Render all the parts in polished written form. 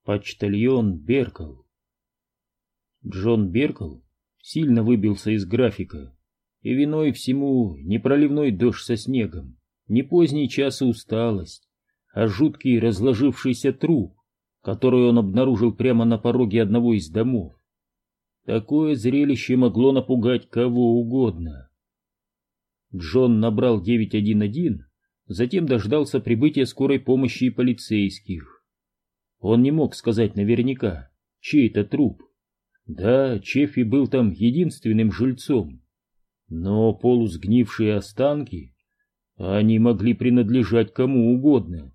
Почтальон Беркл. Джон Беркл сильно выбился из графика, и виной всему не проливной дождь со снегом, не поздний час и усталость, а жуткий разложившийся труп, который он обнаружил прямо на пороге одного из домов. Такое зрелище могло напугать кого угодно. Джон набрал 911, затем дождался прибытия скорой помощи и полицейских. Он не мог сказать наверняка, чей это труп. Да, Чеффи был там единственным жильцом, но полусгнившие останки, они могли принадлежать кому угодно.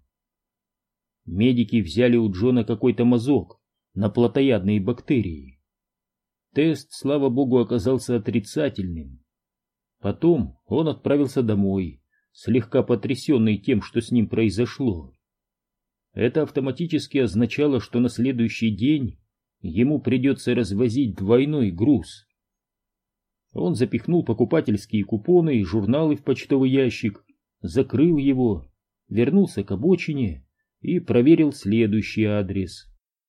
Медики взяли у Джона какой-то мазок на плотоядные бактерии. Тест, слава богу, оказался отрицательным. Потом он отправился домой, слегка потрясенный тем, что с ним произошло. Это автоматически означало, что на следующий день ему придется развозить двойной груз. Он запихнул покупательские купоны и журналы в почтовый ящик, закрыл его, вернулся к обочине и проверил следующий адрес.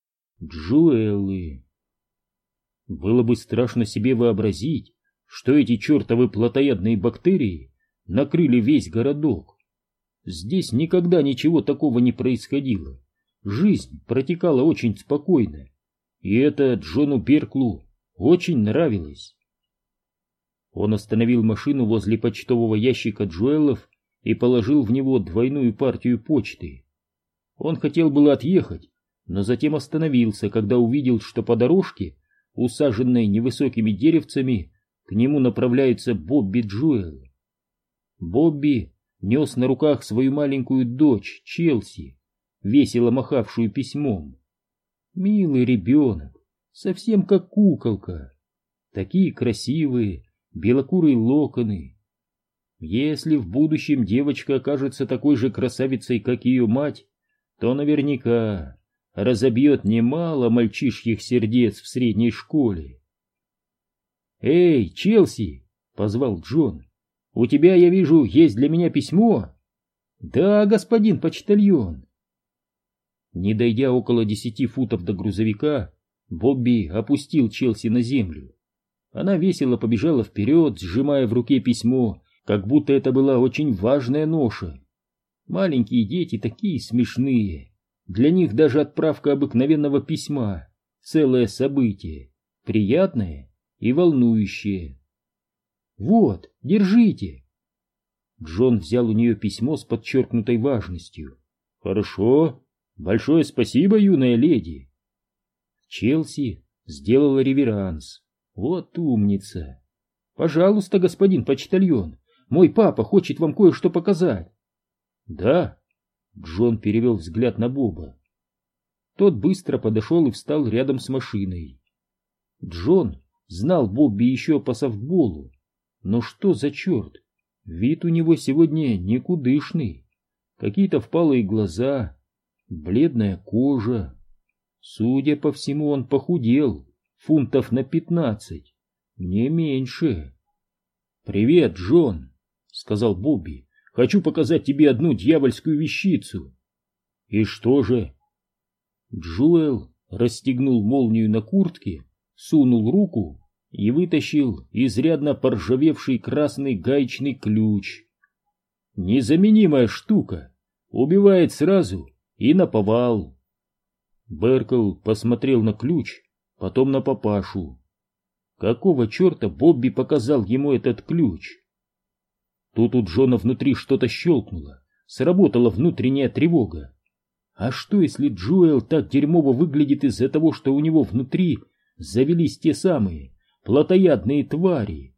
Джоэллы. Было бы страшно себе вообразить, что эти чертовы плотоядные бактерии накрыли весь городок. Здесь никогда ничего такого не происходило. Жизнь протекала очень спокойно, и это Джону Берклу очень нравилось. Он остановил машину возле почтового ящика Джоэллов и положил в него двойную партию почты. Он хотел было отъехать, но затем остановился, когда увидел, что по дорожке, усаженной невысокими деревцами, к нему направляется Бобби Джоэл. Бобби нес на руках свою маленькую дочь Челси, весело махавшую письмом. Милый ребенок, совсем как куколка. Такие красивые, белокурые локоны. Если в будущем девочка окажется такой же красавицей, как ее мать, то наверняка разобьет немало мальчишьих сердец в средней школе. «Эй, Челси!» — позвал Джон. «У тебя, я вижу, есть для меня письмо?» «Да, господин почтальон». Не дойдя около 10 футов до грузовика, Бобби опустил Челси на землю. Она весело побежала вперед, сжимая в руке письмо, как будто это была очень важная ноша. Маленькие дети такие смешные. Для них даже отправка обыкновенного письма — целое событие, приятное и волнующее. «Вот, держите!» Джон взял у нее письмо с подчеркнутой важностью. «Хорошо. Большое спасибо, юная леди!» Челси сделала реверанс. «Вот умница! Пожалуйста, господин почтальон, мой папа хочет вам кое-что показать». «Да?» Джон перевел взгляд на Боба. Тот быстро подошел и встал рядом с машиной. Джон знал Бобби еще по софтболу. Но что за черт? Вид у него сегодня никудышный. Какие-то впалые глаза, бледная кожа. Судя по всему, он похудел фунтов на 15, не меньше. «Привет, Джон», — сказал Бобби. «Хочу показать тебе одну дьявольскую вещицу». «И что же?» Джоэл расстегнул молнию на куртке, сунул руку и вытащил изрядно поржавевший красный гаечный ключ. «Незаменимая штука, убивает сразу и наповал». Беркл посмотрел на ключ, потом на папашу. Какого черта Бобби показал ему этот ключ? Тут у Джона внутри что-то щелкнуло, сработала внутренняя тревога. А что, если Джоэл так дерьмово выглядит из-за того, что у него внутри завелись те самые плотоядные твари?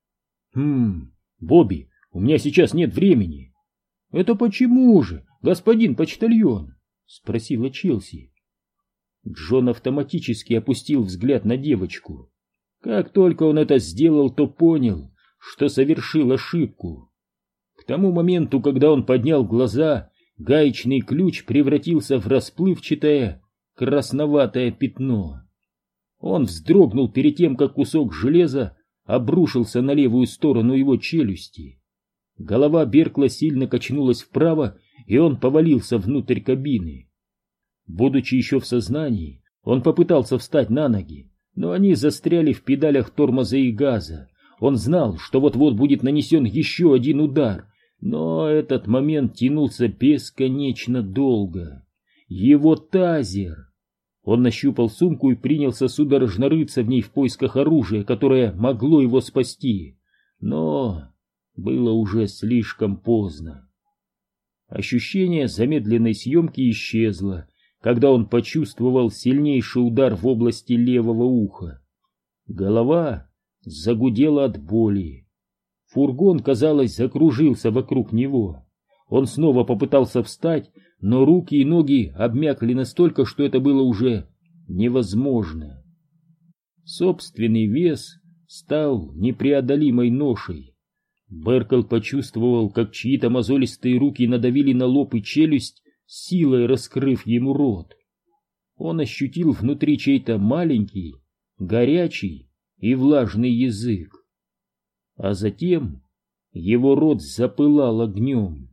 Бобби, у меня сейчас нет времени. Это почему же, господин почтальон? Спросила Челси. Джон автоматически опустил взгляд на девочку. Как только он это сделал, то понял, что совершил ошибку. К тому моменту, когда он поднял глаза, гаечный ключ превратился в расплывчатое красноватое пятно. Он вздрогнул перед тем, как кусок железа обрушился на левую сторону его челюсти. Голова Беркла сильно качнулась вправо, и он повалился внутрь кабины. Будучи еще в сознании, он попытался встать на ноги, но они застряли в педалях тормоза и газа. Он знал, что вот-вот будет нанесен еще один удар, но этот момент тянулся бесконечно долго. Его тазер! Он нащупал сумку и принялся судорожно рыться в ней в поисках оружия, которое могло его спасти. Но было уже слишком поздно. Ощущение замедленной съемки исчезло, когда он почувствовал сильнейший удар в области левого уха. Голова загудела от боли. Фургон, казалось, закружился вокруг него. Он снова попытался встать, но руки и ноги обмякли настолько, что это было уже невозможно. Собственный вес стал непреодолимой ношей. Беркл почувствовал, как чьи-то мозолистые руки надавили на лоб и челюсть, силой раскрыв ему рот. Он ощутил внутри чей-то маленький, горячий и влажный язык. А затем его рот запылал огнем.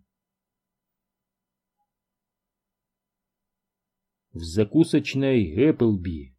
В закусочной Эпплби.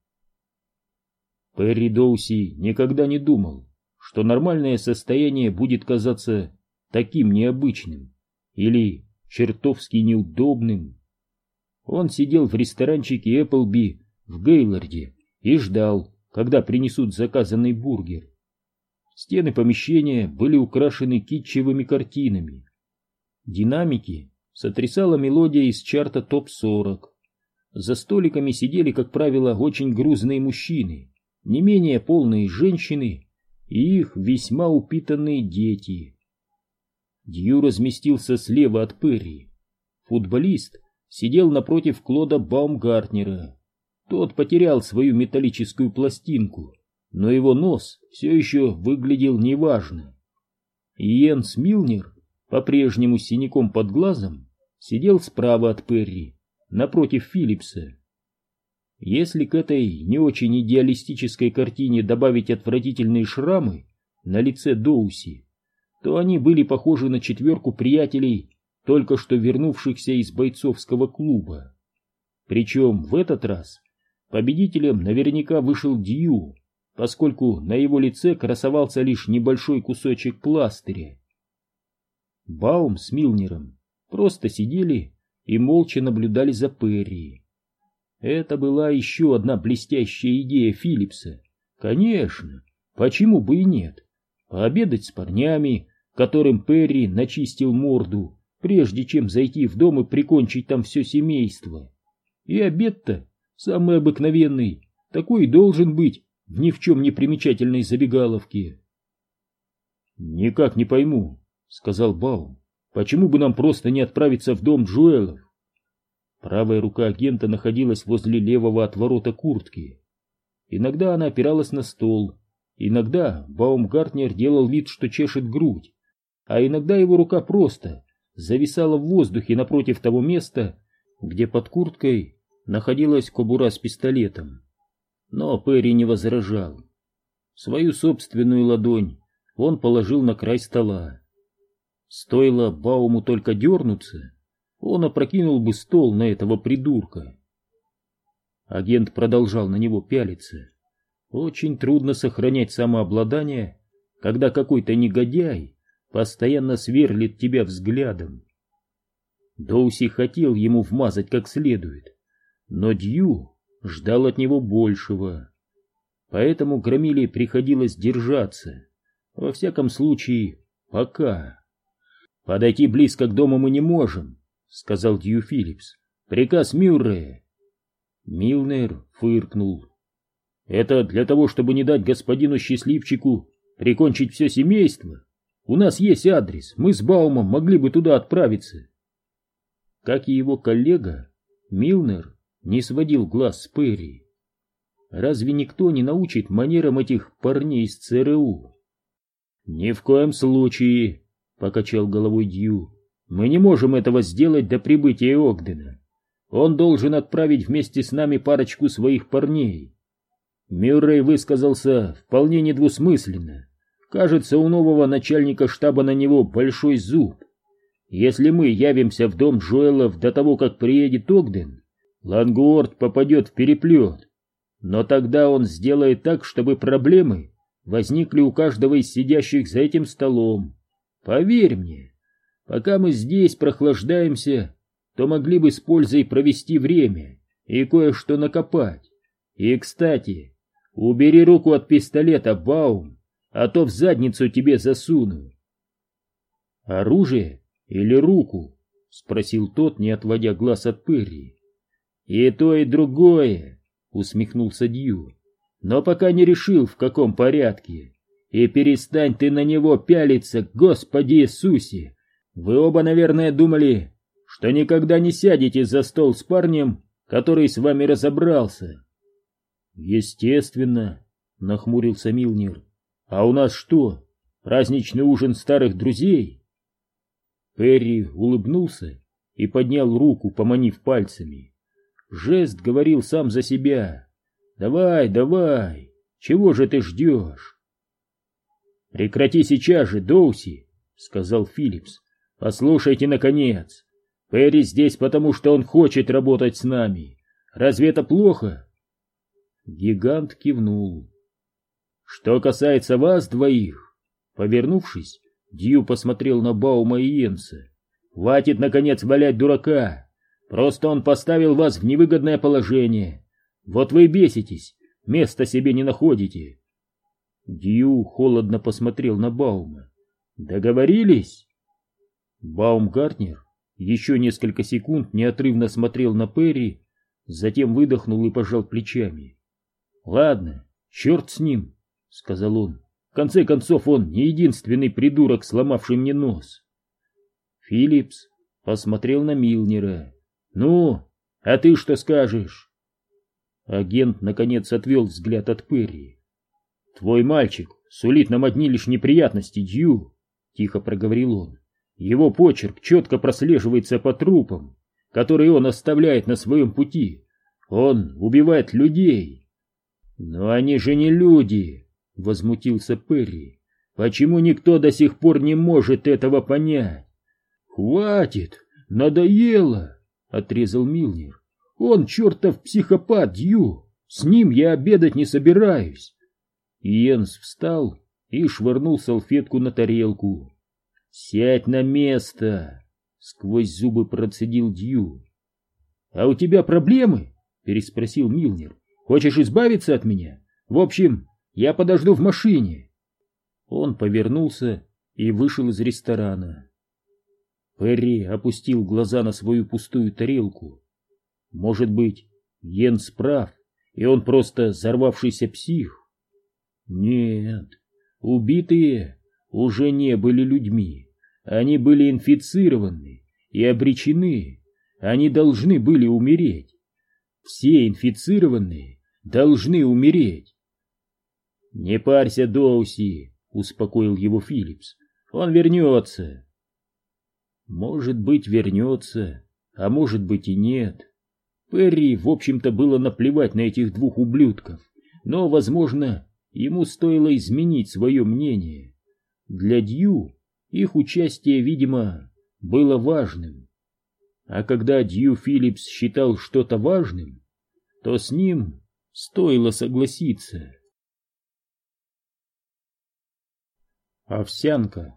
Перри Доуси никогда не думал, что нормальное состояние будет казаться таким необычным или чертовски неудобным. Он сидел в ресторанчике Эпплби в Гейлорде и ждал, когда принесут заказанный бургер. Стены помещения были украшены китчевыми картинами. Динамики сотрясала мелодия из чарта ТОП-40. За столиками сидели, как правило, очень грузные мужчины, не менее полные женщины и их весьма упитанные дети. Дью разместился слева от Перри. Футболист сидел напротив Клода Баумгартнера. Тот потерял свою металлическую пластинку, но его нос все еще выглядел неважно. Йенс Милнер, по-прежнему с синяком под глазом, сидел справа от Перри, напротив Филлипса. Если к этой не очень идеалистической картине добавить отвратительные шрамы на лице Доуси, то они были похожи на четверку приятелей, только что вернувшихся из бойцовского клуба. Причем в этот раз победителем наверняка вышел Дью, поскольку на его лице красовался лишь небольшой кусочек пластыря. Баум с Милнером просто сидели и молча наблюдали за Перри. Это была еще одна блестящая идея Филлипса. Конечно, почему бы и нет? Пообедать с парнями, которым Перри начистил морду, прежде чем зайти в дом и прикончить там все семейство. И обед-то самый обыкновенный, такой и должен быть в ни в чем не примечательной забегаловке. «Никак не пойму», — сказал Баум, — «почему бы нам просто не отправиться в дом Джоэлов?» Правая рука агента находилась возле левого отворота куртки. Иногда она опиралась на стол, иногда Баумгартнер делал вид, что чешет грудь, а иногда его рука просто зависала в воздухе напротив того места, где под курткой находилась кобура с пистолетом. Но Перри не возражал. Свою собственную ладонь он положил на край стола. Стоило Бауму только дернуться, он опрокинул бы стол на этого придурка. Агент продолжал на него пялиться. Очень трудно сохранять самообладание, когда какой-то негодяй постоянно сверлит тебя взглядом. Доуси хотел ему вмазать как следует, но Дью ждал от него большего. Поэтому Громиле приходилось держаться. Во всяком случае, пока. «Подойти близко к дому мы не можем», — сказал Дью Филлипс. «Приказ Мюррея». Милнер фыркнул. «Это для того, чтобы не дать господину Счастливчику прикончить все семейство? У нас есть адрес, мы с Баумом могли бы туда отправиться». Как и его коллега, Милнер не сводил глаз с Перри. Разве никто не научит манерам этих парней из ЦРУ? «Ни в коем случае», — покачал головой Дью. «Мы не можем этого сделать до прибытия Огдена. Он должен отправить вместе с нами парочку своих парней». Мюррей высказался вполне недвусмысленно. Кажется, у нового начальника штаба на него большой зуб. Если мы явимся в дом Джоэлов до того, как приедет Огден, Лангуорт попадет в переплет, но тогда он сделает так, чтобы проблемы возникли у каждого из сидящих за этим столом. Поверь мне, пока мы здесь прохлаждаемся, то могли бы с пользой провести время и кое-что накопать. И, кстати, убери руку от пистолета, Баум, а то в задницу тебе засуну. Оружие или руку? — спросил тот, не отводя глаз от Перри. И то, и другое, — усмехнулся Дью, — но пока не решил, в каком порядке. И перестань ты на него пялиться, Господи Иисусе! Вы оба, наверное, думали, что никогда не сядете за стол с парнем, который с вами разобрался. Естественно, — нахмурился Милнер. А у нас что, праздничный ужин старых друзей? Перри улыбнулся и поднял руку, поманив пальцами. Жест говорил сам за себя. «Давай, давай, чего же ты ждешь?» «Прекрати сейчас же, Доуси», — сказал Филлипс. «Послушайте, наконец. Перри здесь потому, что он хочет работать с нами. Разве это плохо?» Гигант кивнул. «Что касается вас двоих», — повернувшись, Дью посмотрел на Баума и Йенса. «Хватит, наконец, валять дурака. Просто он поставил вас в невыгодное положение. Вот вы и беситесь, места себе не находите». Дью холодно посмотрел на Баума. «Договорились?» Баумгартнер еще несколько секунд неотрывно смотрел на Перри, затем выдохнул и пожал плечами. «Ладно, черт с ним», — сказал он. «В конце концов, он не единственный придурок, сломавший мне нос». Филлипс посмотрел на Милнера. «Ну, а ты что скажешь?» Агент, наконец, отвел взгляд от Перри. «Твой мальчик сулит нам одни лишь неприятности, Дью», — тихо проговорил он. «Его почерк четко прослеживается по трупам, которые он оставляет на своем пути. Он убивает людей». «Но они же не люди», — возмутился Перри. «Почему никто до сих пор не может этого понять?» «Хватит, надоело», — отрезал Милнер. «Он чертов психопат, Дью, с ним я обедать не собираюсь». Йенс встал и швырнул салфетку на тарелку. «Сядь на место!» — сквозь зубы процедил Дью. «А у тебя проблемы?» — переспросил Милнер. «Хочешь избавиться от меня? В общем, я подожду в машине». Он повернулся и вышел из ресторана. Перри опустил глаза на свою пустую тарелку. Может быть, Йенс прав, и он просто взорвавшийся псих? Нет, убитые уже не были людьми. Они были инфицированы и обречены. Они должны были умереть. Все инфицированные должны умереть. «Не парься, Доуси», — успокоил его Филлипс. «Он вернется». Может быть, вернется, а может быть и нет. Перри, в общем-то, было наплевать на этих двух ублюдков, но, возможно, ему стоило изменить свое мнение. Для Дью их участие, видимо, было важным. А когда Дью Филлипс считал что-то важным, то с ним стоило согласиться. Овсянка.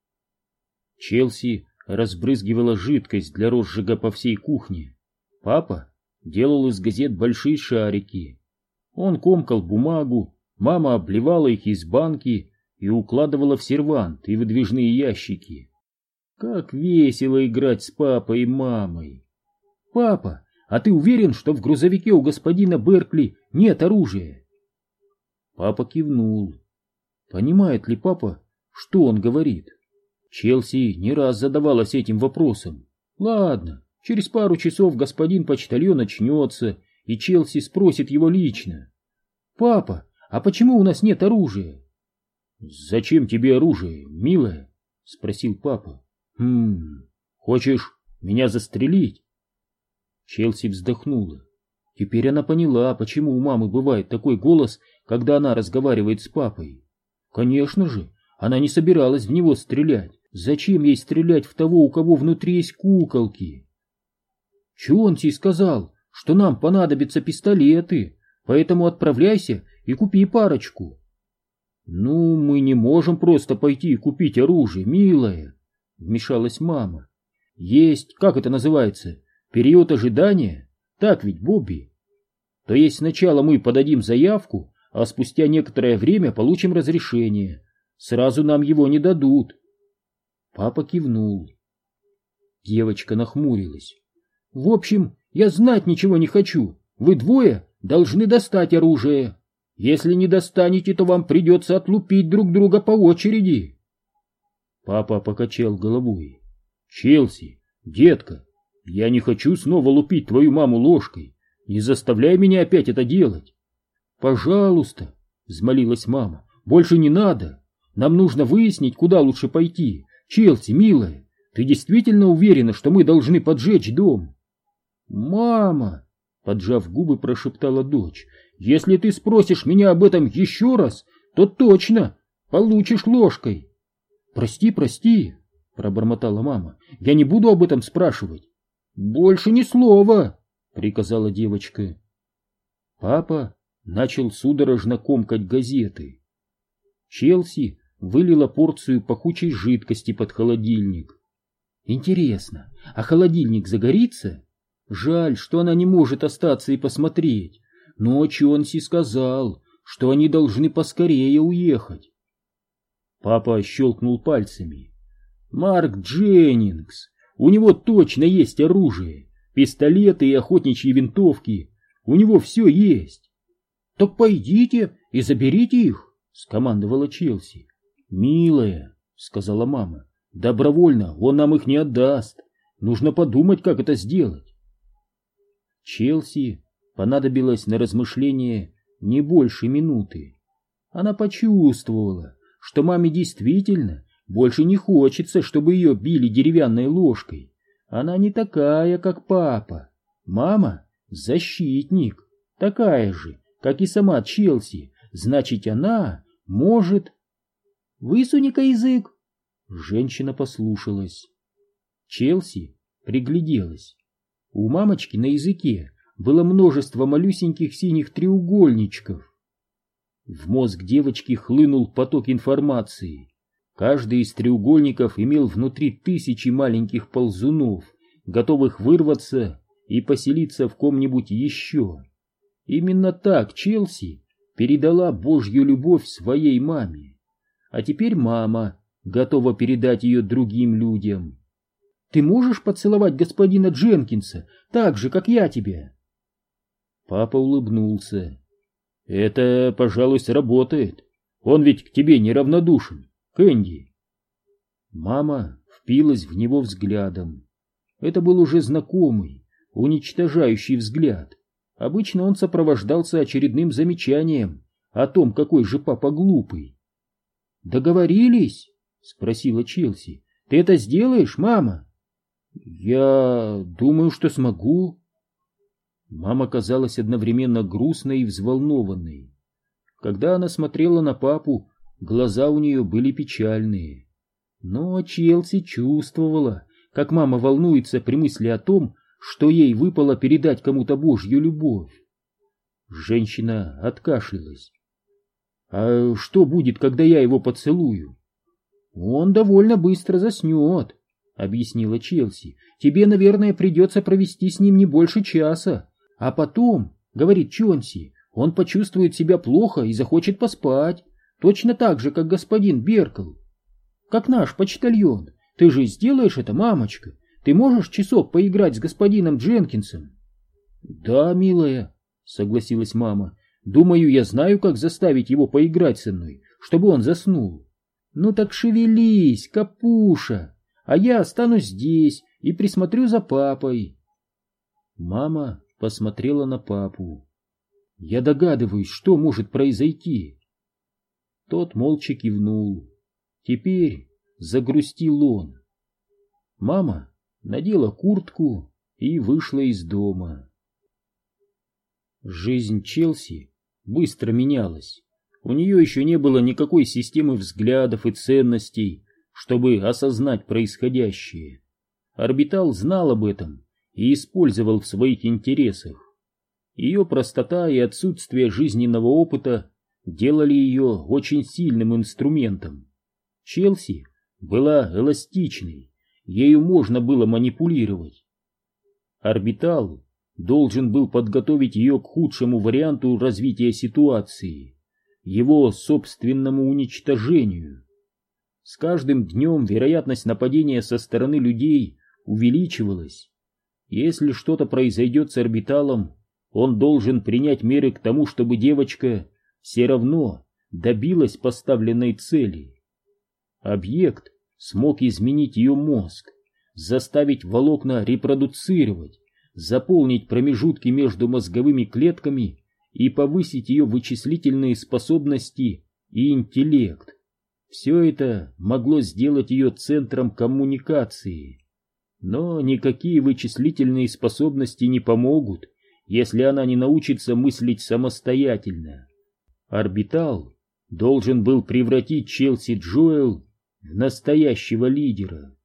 Челси разбрызгивала жидкость для розжига по всей кухне. Папа делал из газет большие шарики. Он комкал бумагу, мама обливала их из банки и укладывала в сервант и выдвижные ящики. Как весело играть с папой и мамой. «Папа, а ты уверен, что в грузовике у господина Беркли нет оружия?» Папа кивнул. Понимает ли папа, что он говорит? Челси не раз задавалась этим вопросом. Ладно, через пару часов господин почтальон очнется, и Челси спросит его лично. «Папа, а почему у нас нет оружия?» «Зачем тебе оружие, милая?» — спросил папа. Хочешь меня застрелить?» Челси вздохнула. Теперь она поняла, почему у мамы бывает такой голос, когда она разговаривает с папой. Конечно же, она не собиралась в него стрелять. Зачем ей стрелять в того, у кого внутри есть куколки? Чонси сказал, что нам понадобятся пистолеты, поэтому отправляйся и купи парочку. Ну, мы не можем просто пойти и купить оружие, милая, вмешалась мама. Есть, как это называется, период ожидания, так ведь, Бобби? То есть сначала мы подадим заявку, а спустя некоторое время получим разрешение. Сразу нам его не дадут. Папа кивнул. Девочка нахмурилась. В общем, я знать ничего не хочу. Вы двое должны достать оружие. Если не достанете, то вам придется отлупить друг друга по очереди. Папа покачал головой. Челси, детка, я не хочу снова лупить твою маму ложкой. Не заставляй меня опять это делать. Пожалуйста, взмолилась мама, больше не надо. Нам нужно выяснить, куда лучше пойти. Челси, милая, ты действительно уверена, что мы должны поджечь дом? Мама, поджав губы, прошептала дочь, если ты спросишь меня об этом еще раз, то точно получишь ложкой. Прости, прости, пробормотала мама, я не буду об этом спрашивать. Больше ни слова, приказала девочка. Папа начал судорожно комкать газеты. Челси вылила порцию пахучей жидкости под холодильник. Интересно, а холодильник загорится? Жаль, что она не может остаться и посмотреть. Но Чонси сказал, что они должны поскорее уехать. Папа щелкнул пальцами. Марк Дженнингс, у него точно есть оружие, пистолеты и охотничьи винтовки. У него все есть. Так пойдите и заберите их, скомандовала Челси. Милая, сказала мама, добровольно он нам их не отдаст. Нужно подумать, как это сделать. Челси понадобилось на размышление не больше минуты. Она почувствовала, что маме действительно больше не хочется, чтобы ее били деревянной ложкой. Она не такая, как папа. Мама — защитник, такая же, как и сама Челси. Значит, она может... Высуни-ка язык. Женщина послушалась. Челси пригляделась. У мамочки на языке было множество малюсеньких синих треугольничков. В мозг девочки хлынул поток информации. Каждый из треугольников имел внутри тысячи маленьких ползунов, готовых вырваться и поселиться в ком-нибудь еще. Именно так Челси передала Божью любовь своей маме. А теперь мама готова передать ее другим людям. Ты можешь поцеловать господина Дженкинса так же, как я тебя? Папа улыбнулся. Это, пожалуй, сработает. Он ведь к тебе неравнодушен, Кэнди. Мама впилась в него взглядом. Это был уже знакомый, уничтожающий взгляд. Обычно он сопровождался очередным замечанием о том, какой же папа глупый. «Договорились?» — спросила Челси. «Ты это сделаешь, мама?» «Я думаю, что смогу». Мама казалась одновременно грустной и взволнованной. Когда она смотрела на папу, глаза у нее были печальные. Но Челси чувствовала, как мама волнуется при мысли о том, что ей выпало передать кому-то Божью любовь. Женщина откашлялась. «А что будет, когда я его поцелую?» «Он довольно быстро заснет», — объяснила Челси. «Тебе, наверное, придется провести с ним не больше часа. А потом, — говорит Чонси, — он почувствует себя плохо и захочет поспать. Точно так же, как господин Беркл. Как наш почтальон. Ты же сделаешь это, мамочка? Ты можешь часок поиграть с господином Дженкинсом?» «Да, милая», — согласилась мама. «Думаю, я знаю, как заставить его поиграть со мной, чтобы он заснул». «Ну так шевелись, капуша, а я останусь здесь и присмотрю за папой». Мама посмотрела на папу. «Я догадываюсь, что может произойти». Тот молча кивнул. Теперь загрустил он. Мама надела куртку и вышла из дома. Жизнь Челси быстро менялась. У нее еще не было никакой системы взглядов и ценностей, чтобы осознать происходящее. Орбитал знал об этом и использовал в своих интересах. Ее простота и отсутствие жизненного опыта делали ее очень сильным инструментом. Челси была эластичной, ею можно было манипулировать. Орбитал должен был подготовить ее к худшему варианту развития ситуации, его собственному уничтожению. С каждым днем вероятность нападения со стороны людей увеличивалась. Если что-то произойдет с орбиталом, он должен принять меры к тому, чтобы девочка все равно добилась поставленной цели. Объект смог изменить ее мозг, заставить волокна репродуцировать, заполнить промежутки между мозговыми клетками и повысить ее вычислительные способности и интеллект. Все это могло сделать ее центром коммуникации. Но никакие вычислительные способности не помогут, если она не научится мыслить самостоятельно. Орбитал должен был превратить Челси Джоэл в настоящего лидера.